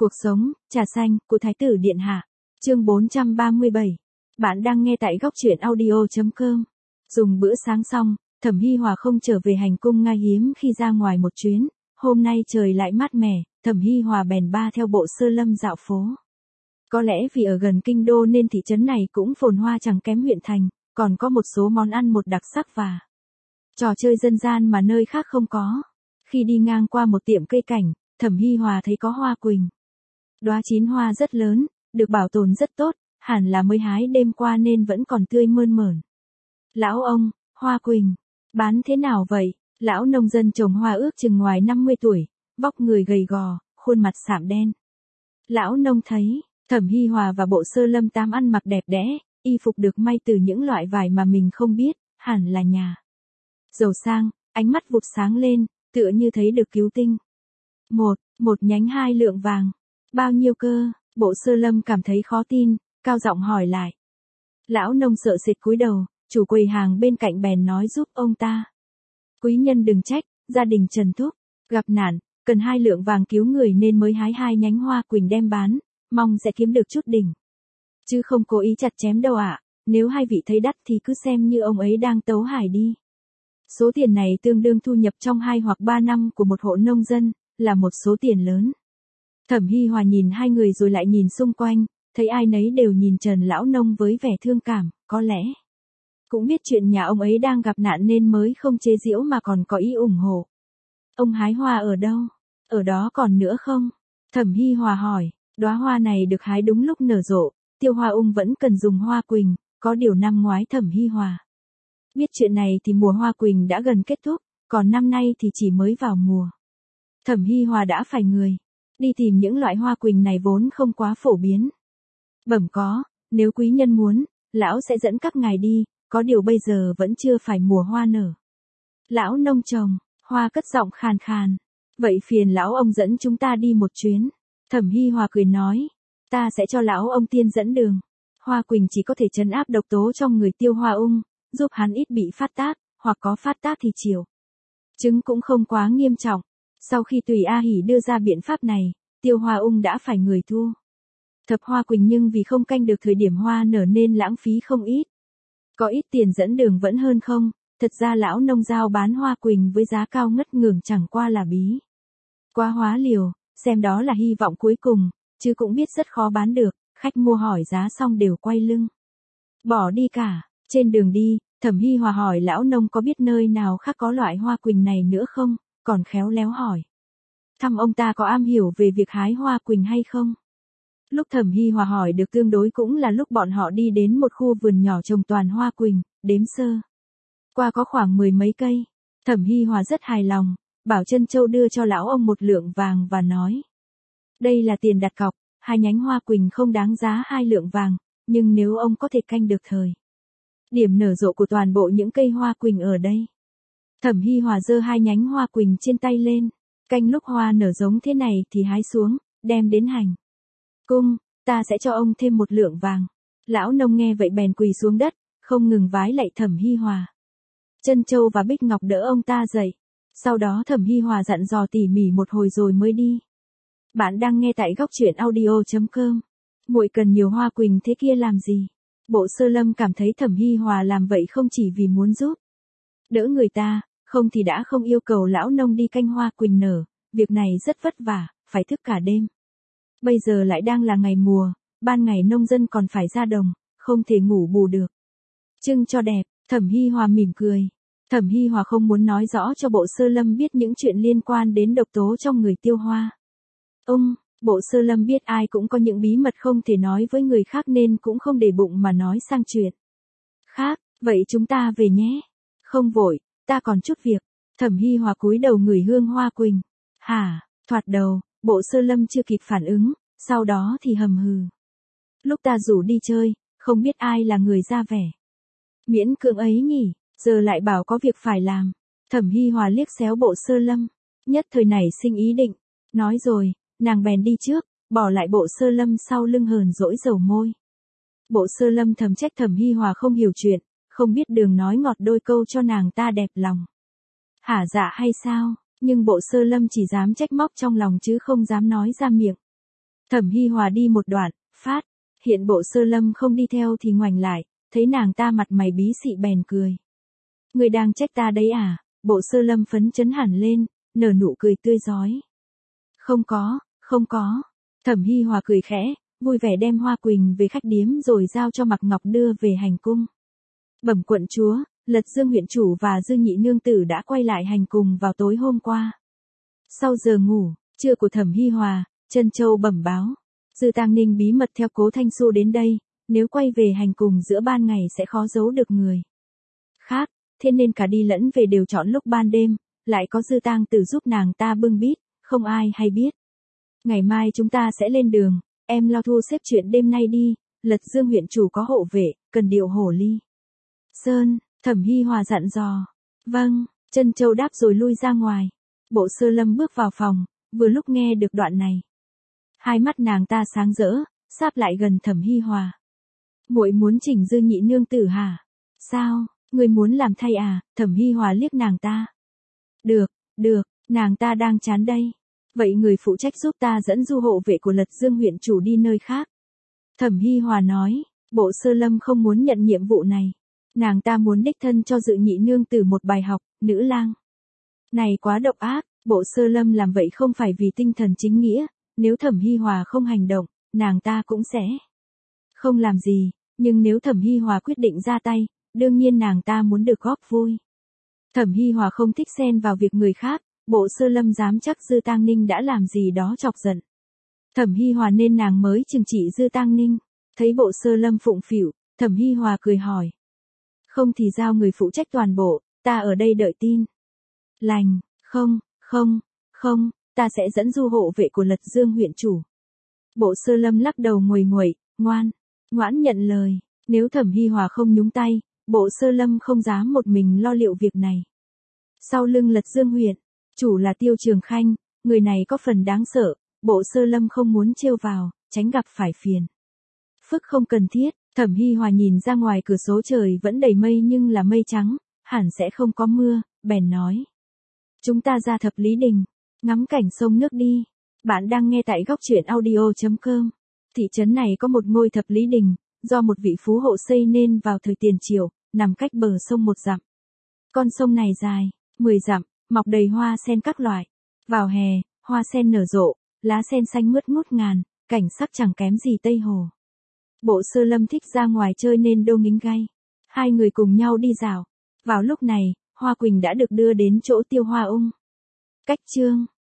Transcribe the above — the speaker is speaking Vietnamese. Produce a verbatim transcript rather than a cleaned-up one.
Cuộc sống, trà xanh, của Thái tử Điện Hạ. Chương bốn trăm ba mươi bảy. Bạn đang nghe tại góc truyện audio chấm com. Dùng bữa sáng xong, Thẩm Hi Hòa không trở về hành cung ngai hiếm khi ra ngoài một chuyến. Hôm nay trời lại mát mẻ, Thẩm Hi Hòa bèn ba theo Bộ Sơ Lâm dạo phố. Có lẽ vì ở gần kinh đô nên thị trấn này cũng phồn hoa chẳng kém huyện thành, còn có một số món ăn một đặc sắc và trò chơi dân gian mà nơi khác không có. Khi đi ngang qua một tiệm cây cảnh, Thẩm Hi Hòa thấy có hoa quỳnh. Đóa chín hoa rất lớn, được bảo tồn rất tốt, hẳn là mới hái đêm qua nên vẫn còn tươi mơn mởn. Lão ông, hoa quỳnh, bán thế nào vậy? Lão nông dân trồng hoa ước chừng ngoài năm mươi tuổi, vóc người gầy gò, khuôn mặt sạm đen. Lão nông thấy, Thẩm Hi Hòa và Bộ Sơ Lâm tám ăn mặc đẹp đẽ, y phục được may từ những loại vải mà mình không biết, hẳn là nhà giàu sang, ánh mắt vụt sáng lên, tựa như thấy được cứu tinh. Một, một nhánh hai lượng vàng. Bao nhiêu cơ? Bộ Sơ Lâm cảm thấy khó tin, cao giọng hỏi lại. Lão nông sợ sệt cúi đầu, chủ quầy hàng bên cạnh bèn nói giúp ông ta. Quý nhân đừng trách, gia đình Trần Thúc gặp nạn, cần hai lượng vàng cứu người nên mới hái hai nhánh hoa quỳnh đem bán, mong sẽ kiếm được chút đỉnh. Chứ không cố ý chặt chém đâu ạ, nếu hai vị thấy đắt thì cứ xem như ông ấy đang tấu hài đi. Số tiền này tương đương thu nhập trong hai hoặc ba năm của một hộ nông dân, là một số tiền lớn. Thẩm Hi Hòa nhìn hai người rồi lại nhìn xung quanh, thấy ai nấy đều nhìn Trần lão nông với vẻ thương cảm, có lẽ cũng biết chuyện nhà ông ấy đang gặp nạn nên mới không chế giễu mà còn có ý ủng hộ. Ông hái hoa ở đâu? Ở đó còn nữa không? Thẩm Hi Hòa hỏi, đóa hoa này được hái đúng lúc nở rộ, Tiêu Hoa Ung vẫn cần dùng hoa quỳnh, có điều năm ngoái Thẩm Hi Hòa biết chuyện này thì mùa hoa quỳnh đã gần kết thúc, còn năm nay thì chỉ mới vào mùa. Thẩm Hi Hòa đã phải người đi tìm những loại hoa quỳnh này vốn không quá phổ biến. Bẩm có, nếu quý nhân muốn, lão sẽ dẫn các ngài đi, có điều bây giờ vẫn chưa phải mùa hoa nở. Lão nông trồng, hoa cất giọng khàn khàn. Vậy phiền lão ông dẫn chúng ta đi một chuyến. Thẩm Hi Hòa cười nói, ta sẽ cho lão ông tiên dẫn đường. Hoa quỳnh chỉ có thể trấn áp độc tố trong người Tiêu Hoa Ung, giúp hắn ít bị phát tác, hoặc có phát tác thì chiều chứng cũng không quá nghiêm trọng. Sau khi Tùy A Hỷ đưa ra biện pháp này, Tiêu Hoa Ung đã phải người thua thập hoa quỳnh, nhưng vì không canh được thời điểm hoa nở nên lãng phí không ít. Có ít tiền dẫn đường vẫn hơn không, thật ra lão nông giao bán hoa quỳnh với giá cao ngất ngưởng chẳng qua là bí quá hóa liều, xem đó là hy vọng cuối cùng, chứ cũng biết rất khó bán được, khách mua hỏi giá xong đều quay lưng bỏ đi cả. Trên đường đi, Thẩm Hi Hòa hỏi lão nông có biết nơi nào khác có loại hoa quỳnh này nữa không, còn khéo léo hỏi thăm ông ta có am hiểu về việc hái hoa quỳnh hay không. Lúc Thẩm Hi Hòa hỏi được tương đối cũng là lúc bọn họ đi đến một khu vườn nhỏ trồng toàn hoa quỳnh, đếm sơ qua có khoảng mười mấy cây. Thẩm Hi Hòa rất hài lòng, bảo Trân Châu đưa cho lão ông một lượng vàng và nói, đây là tiền đặt cọc, hai nhánh hoa quỳnh không đáng giá hai lượng vàng, nhưng nếu ông có thể canh được thời điểm nở rộ của toàn bộ những cây hoa quỳnh ở đây. Thẩm Hi Hòa giơ hai nhánh hoa quỳnh trên tay lên, canh lúc hoa nở giống thế này thì hái xuống, đem đến hành cung, ta sẽ cho ông thêm một lượng vàng. Lão nông nghe vậy bèn quỳ xuống đất, không ngừng vái lạy Thẩm Hi Hòa. Trân Châu và Bích Ngọc đỡ ông ta dậy. Sau đó Thẩm Hi Hòa dặn dò tỉ mỉ một hồi rồi mới đi. Bạn đang nghe tại góc truyện audio chấm com. Muội cần nhiều hoa quỳnh thế kia làm gì? Bộ Sơ Lâm cảm thấy Thẩm Hi Hòa làm vậy không chỉ vì muốn giúp đỡ người ta, không thì đã không yêu cầu lão nông đi canh hoa quỳnh nở, việc này rất vất vả, phải thức cả đêm. Bây giờ lại đang là ngày mùa, ban ngày nông dân còn phải ra đồng, không thể ngủ bù được. Trưng cho đẹp, Thẩm Hi Hòa mỉm cười. Thẩm Hi Hòa không muốn nói rõ cho Bộ Sơ Lâm biết những chuyện liên quan đến độc tố trong người Tiêu Hoa Ung. Bộ Sơ Lâm biết ai cũng có những bí mật không thể nói với người khác nên cũng không để bụng mà nói sang chuyện khác. Vậy chúng ta về nhé. Không vội, ta còn chút việc. Thẩm Hi Hòa cúi đầu ngửi hương hoa quỳnh. Hả? Thoạt đầu, Bộ Sơ Lâm chưa kịp phản ứng, sau đó thì hầm hừ. Lúc ta rủ đi chơi, không biết ai là người ra vẻ miễn cưỡng ấy nhỉ, giờ lại bảo có việc phải làm. Thẩm Hi Hòa liếc xéo Bộ Sơ Lâm, nhất thời nảy sinh ý định, nói rồi, nàng bèn đi trước, bỏ lại Bộ Sơ Lâm sau lưng hờn dỗi dầu môi. Bộ Sơ Lâm thầm trách Thẩm Hi Hòa không hiểu chuyện, không biết đường nói ngọt đôi câu cho nàng ta đẹp lòng. Hả dạ hay sao? Nhưng Bộ Sơ Lâm chỉ dám trách móc trong lòng chứ không dám nói ra miệng. Thẩm Hi Hòa đi một đoạn, phát, hiện Bộ Sơ Lâm không đi theo thì ngoảnh lại, thấy nàng ta mặt mày bí xị bèn cười. Người đang trách ta đấy à? Bộ Sơ Lâm phấn chấn hẳn lên, nở nụ cười tươi rói. Không có, không có. Thẩm Hi Hòa cười khẽ, vui vẻ đem Hoa Quỳnh về khách điếm rồi giao cho Mạc Ngọc đưa về hành cung. Bẩm quận chúa, Lật Dương huyện chủ và Dư nhị nương tử đã quay lại hành cung vào tối hôm qua. Sau giờ ngủ trưa của Thẩm Hi Hòa, Trân Châu bẩm báo, Dư Tang Ninh bí mật theo Cố Thanh Xu đến đây, nếu quay về hành cung giữa ban ngày sẽ khó giấu được người khác, thế nên cả đi lẫn về đều chọn lúc ban đêm, lại có Dư Tang tử giúp nàng ta bưng bít, không ai hay biết. Ngày mai chúng ta sẽ lên đường, em lo thu xếp chuyện đêm nay đi, Lật Dương huyện chủ có hộ vệ, cần điều hổ ly sơn. Thẩm Hi Hòa dặn dò. Vâng, Trân Châu đáp rồi lui ra ngoài. Bộ Sơ Lâm bước vào phòng, vừa lúc nghe được đoạn này. Hai mắt nàng ta sáng rỡ, sáp lại gần Thẩm Hi Hòa. Muội muốn chỉnh Dư nhị nương tử hả? Sao, người muốn làm thay à? Thẩm Hi Hòa liếc nàng ta. Được, được, nàng ta đang chán đây. Vậy người phụ trách giúp ta dẫn du hộ vệ của Lật Dương huyện chủ đi nơi khác. Thẩm Hi Hòa nói, Bộ Sơ Lâm không muốn nhận nhiệm vụ này. Nàng ta muốn đích thân cho Dư nhị nương tử một bài học, nữ lang này quá độc ác. Bộ Sơ Lâm làm vậy không phải vì tinh thần chính nghĩa, nếu Thẩm Hi Hòa không hành động, nàng ta cũng sẽ không làm gì, nhưng nếu Thẩm Hi Hòa quyết định ra tay, đương nhiên nàng ta muốn được góp vui. Thẩm Hi Hòa không thích xen vào việc người khác, Bộ Sơ Lâm dám chắc Dư Tang Ninh đã làm gì đó chọc giận Thẩm Hi Hòa nên nàng mới trừng trị Dư Tang Ninh. Thấy Bộ Sơ Lâm phụng phịu, Thẩm Hi Hòa cười hỏi. Không thì giao người phụ trách toàn bộ, ta ở đây đợi tin lành. Không, không, không, ta sẽ dẫn du hộ vệ của Lật Dương huyện chủ. Bộ Sơ Lâm lắc đầu nguầy nguậy, ngoan, ngoãn nhận lời. Nếu Thẩm Hi Hòa không nhúng tay, Bộ Sơ Lâm không dám một mình lo liệu việc này. Sau lưng Lật Dương huyện chủ là Tiêu Trường Khanh, người này có phần đáng sợ, Bộ Sơ Lâm không muốn trêu vào, tránh gặp phải phiền phức không cần thiết. Thẩm Hi Hòa nhìn ra ngoài cửa sổ trời vẫn đầy mây nhưng là mây trắng, hẳn sẽ không có mưa, bèn nói. Chúng ta ra Thập Lý Đình, ngắm cảnh sông nước đi. Bạn đang nghe tại góc truyện audio chấm com. Thị trấn này có một ngôi Thập Lý Đình, do một vị phú hộ xây nên vào thời tiền triều, nằm cách bờ sông một dặm. Con sông này dài mười dặm, mọc đầy hoa sen các loại. Vào hè, hoa sen nở rộ, lá sen xanh mướt ngút ngàn, cảnh sắc chẳng kém gì Tây Hồ. Bộ Sơ Lâm thích ra ngoài chơi nên đô nghính gay. Hai người cùng nhau đi dạo. Vào lúc này, Hoa Quỳnh đã được đưa đến chỗ Tiêu Hoa Ung. Cách chương